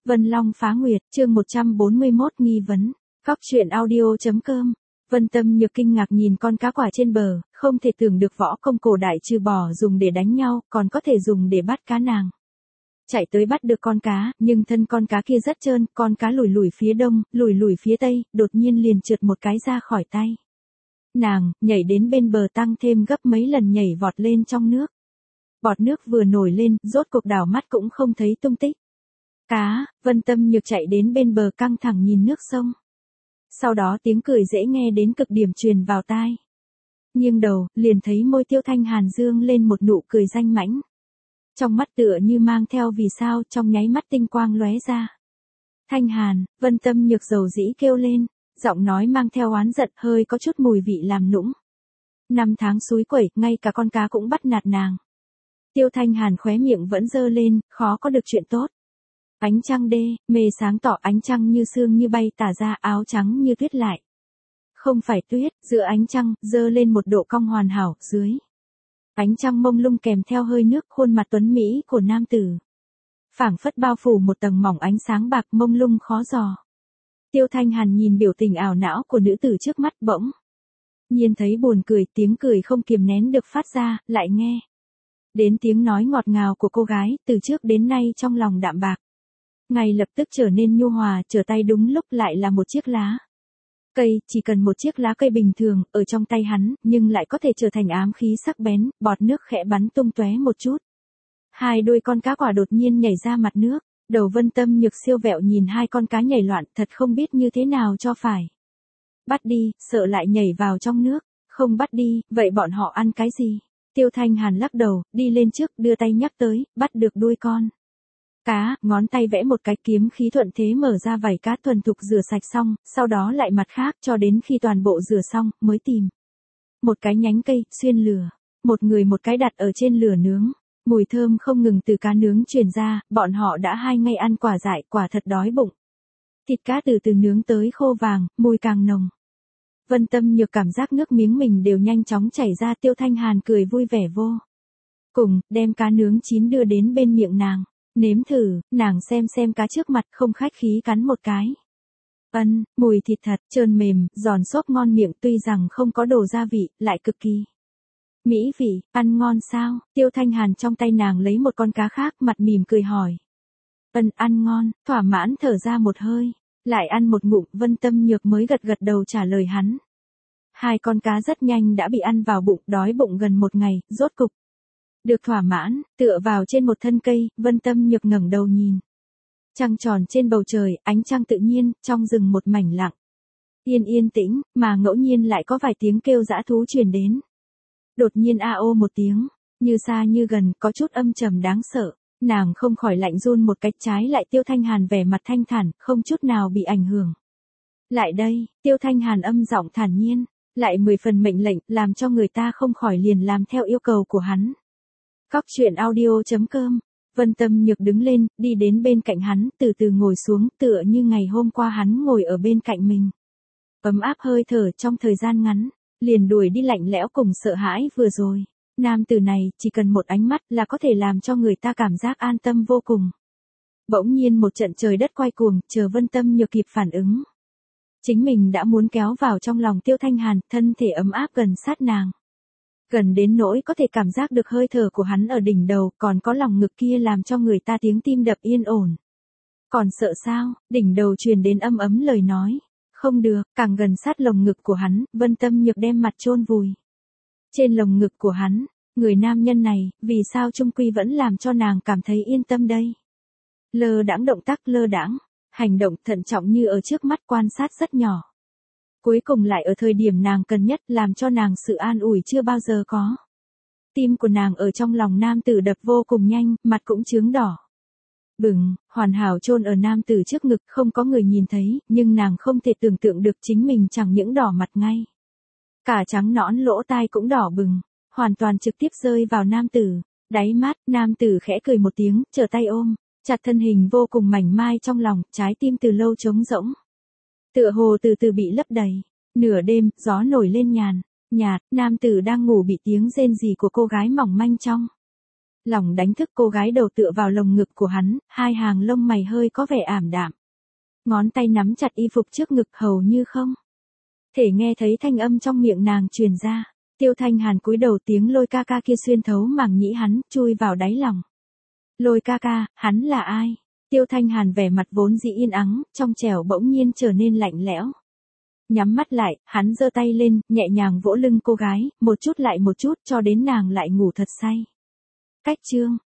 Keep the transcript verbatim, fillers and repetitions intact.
Vân Long phá nguyệt, chương một trăm bốn mươi mốt nghi vấn. Góc truyện audio.com. Vân Tâm Nhược kinh ngạc nhìn con cá quả trên bờ, không thể tưởng được võ công cổ đại trừ bỏ dùng để đánh nhau, còn có thể dùng để bắt cá nàng. Chạy tới bắt được con cá, nhưng thân con cá kia rất trơn, con cá lùi lùi phía đông, lùi lùi phía tây, đột nhiên liền trượt một cái ra khỏi tay. Nàng, nhảy đến bên bờ tăng thêm gấp mấy lần nhảy vọt lên trong nước. Bọt nước vừa nổi lên, rốt cuộc đảo mắt cũng không thấy tung tích. Cá, Vân Tâm Nhược chạy đến bên bờ căng thẳng nhìn nước sông. Sau đó tiếng cười dễ nghe đến cực điểm truyền vào tai. Nghiêng đầu, liền thấy môi Tiêu Thanh Hàn dương lên một nụ cười danh mãnh. Trong mắt tựa như mang theo vì sao, trong nháy mắt tinh quang lóe ra. Thanh Hàn, Vân Tâm Nhược dầu dĩ kêu lên, giọng nói mang theo oán giận, hơi có chút mùi vị làm nũng. Năm tháng suối quẩy, ngay cả con cá cũng bắt nạt nàng. Tiêu Thanh Hàn khóe miệng vẫn dơ lên, khó có được chuyện tốt. Ánh trăng đê, mê sáng tỏ, ánh trăng như sương như bay tả ra, áo trắng như tuyết lại. Không phải tuyết, giữa ánh trăng, dơ lên một độ cong hoàn hảo, dưới. Ánh trăng mông lung kèm theo hơi nước, khuôn mặt tuấn mỹ của nam tử. Phảng phất bao phủ một tầng mỏng ánh sáng bạc mông lung khó dò. Tiêu Thanh Hàn nhìn biểu tình ảo não của nữ tử trước mắt bỗng nhiên thấy buồn cười, tiếng cười không kiềm nén được phát ra, lại nghe đến tiếng nói ngọt ngào của cô gái, từ trước đến nay trong lòng đạm bạc. Ngay lập tức trở nên nhu hòa, trở tay đúng lúc lại là một chiếc lá cây, chỉ cần một chiếc lá cây bình thường, ở trong tay hắn, nhưng lại có thể trở thành ám khí sắc bén, bọt nước khẽ bắn tung tóe một chút. Hai đôi con cá quả đột nhiên nhảy ra mặt nước, đầu Vân Tâm Nhược siêu vẹo nhìn hai con cá nhảy loạn, thật không biết như thế nào cho phải. Bắt đi, sợ lại nhảy vào trong nước, không bắt đi, vậy bọn họ ăn cái gì? Tiêu Thanh Hàn lắc đầu, đi lên trước, đưa tay nhắc tới, bắt được đuôi con cá, ngón tay vẽ một cái kiếm khí thuận thế mở ra vảy cá thuần thục rửa sạch xong, sau đó lại mặt khác cho đến khi toàn bộ rửa xong, mới tìm một cái nhánh cây, xuyên lửa, một người một cái đặt ở trên lửa nướng. Mùi thơm không ngừng từ cá nướng truyền ra, bọn họ đã hai ngày ăn quả dại, quả thật đói bụng. Thịt cá từ từ nướng tới khô vàng, mùi càng nồng. Vân Tâm Nhược cảm giác nước miếng mình đều nhanh chóng chảy ra. Tiêu Thanh Hàn cười vui vẻ vô cùng, đem cá nướng chín đưa đến bên miệng nàng. Nếm thử, nàng xem xem cá trước mặt, không khách khí cắn một cái. Ân, mùi thịt thật, trơn mềm, giòn xốp ngon miệng, tuy rằng không có đồ gia vị, lại cực kỳ mỹ vị. Ăn ngon sao? Tiêu Thanh Hàn trong tay nàng lấy một con cá khác, mặt mỉm cười hỏi. Ân, ăn ngon, thỏa mãn thở ra một hơi, lại ăn một ngụm. Vân Tâm Nhược mới gật gật đầu trả lời hắn. Hai con cá rất nhanh đã bị ăn vào bụng, đói bụng gần một ngày, rốt cục được thỏa mãn, tựa vào trên một thân cây. Vân Tâm Nhược ngẩng đầu nhìn trăng tròn trên bầu trời, ánh trăng tự nhiên, trong rừng một mảnh lặng yên yên tĩnh, mà ngẫu nhiên lại có vài tiếng kêu dã thú truyền đến. Đột nhiên a ô một tiếng, như xa như gần, có chút âm trầm đáng sợ. Nàng không khỏi lạnh run một cái, trái lại Tiêu Thanh Hàn vẻ mặt thanh thản, không chút nào bị ảnh hưởng. Lại đây, Tiêu Thanh Hàn âm giọng thản nhiên, lại mười phần mệnh lệnh, làm cho người ta không khỏi liền làm theo yêu cầu của hắn. Góc truyện audio.com. Vân Tâm Nhược đứng lên, đi đến bên cạnh hắn, từ từ ngồi xuống, tựa như ngày hôm qua hắn ngồi ở bên cạnh mình. Ấm áp hơi thở trong thời gian ngắn, liền đuổi đi lạnh lẽo cùng sợ hãi vừa rồi. Nam tử này, chỉ cần một ánh mắt là có thể làm cho người ta cảm giác an tâm vô cùng. Bỗng nhiên một trận trời đất quay cuồng, chờ Vân Tâm Nhược kịp phản ứng. Chính mình đã muốn kéo vào trong lòng Tiêu Thanh Hàn, thân thể ấm áp gần sát nàng. Gần đến nỗi có thể cảm giác được hơi thở của hắn ở đỉnh đầu, còn có lòng ngực kia làm cho người ta tiếng tim đập yên ổn. Còn sợ sao? Đỉnh đầu truyền đến âm ấm lời nói. Không được, càng gần sát lồng ngực của hắn, Vân Tâm Nhược đem mặt chôn vùi trên lồng ngực của hắn. Người nam nhân này, vì sao chung quy vẫn làm cho nàng cảm thấy yên tâm đây? Lơ đãng động tác lơ đãng, hành động thận trọng như ở trước mắt quan sát rất nhỏ. Cuối cùng lại ở thời điểm nàng cần nhất, làm cho nàng sự an ủi chưa bao giờ có. Tim của nàng ở trong lòng nam tử đập vô cùng nhanh, mặt cũng chướng đỏ bừng, hoàn hảo chôn ở nam tử trước ngực, không có người nhìn thấy, nhưng nàng không thể tưởng tượng được chính mình chẳng những đỏ mặt ngay. Cả trắng nõn lỗ tai cũng đỏ bừng, hoàn toàn trực tiếp rơi vào nam tử. Đáy mắt, nam tử khẽ cười một tiếng, trở tay ôm chặt thân hình vô cùng mảnh mai trong lòng, trái tim từ lâu trống rỗng. Tựa hồ từ từ bị lấp đầy. Nửa đêm, gió nổi lên nhàn nhạt, nam tử đang ngủ bị tiếng rên rỉ của cô gái mỏng manh trong Lòng đánh thức cô gái đầu tựa vào lồng ngực của hắn, hai hàng lông mày hơi có vẻ ảm đạm. Ngón tay nắm chặt y phục trước ngực hầu như không thể nghe thấy thanh âm trong miệng nàng truyền ra. Tiêu Thanh Hàn cúi đầu, tiếng Lôi ca ca kia xuyên thấu màng nhĩ hắn, chui vào đáy lòng. Lôi ca ca, hắn là ai? Tiêu Thanh Hàn vẻ mặt vốn dĩ yên ắng, trong trẻo bỗng nhiên trở nên lạnh lẽo. Nhắm mắt lại, hắn giơ tay lên, nhẹ nhàng vỗ lưng cô gái, một chút lại một chút cho đến nàng lại ngủ thật say. Cách chương